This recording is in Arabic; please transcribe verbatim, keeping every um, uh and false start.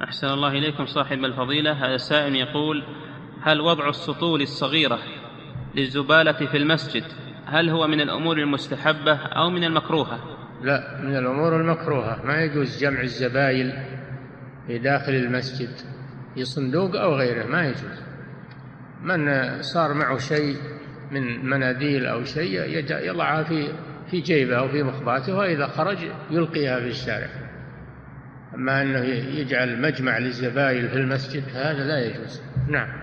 أحسن الله إليكم صاحب الفضيلة. هذا سائل يقول: هل وضع السطول الصغيرة للزبالة في المسجد هل هو من الأمور المستحبة أو من المكروهة؟ لا، من الأمور المكروهة. ما يجوز جمع الزبائل في داخل المسجد في صندوق أو غيره، ما يجوز. من صار معه شيء من مناديل أو شيء يضعها في في جيبه أو في مخباته، وإذا خرج يلقيها في الشارع. أما أنه يجعل مجمع للزبائل في المسجد هذا لا يجوز. نعم.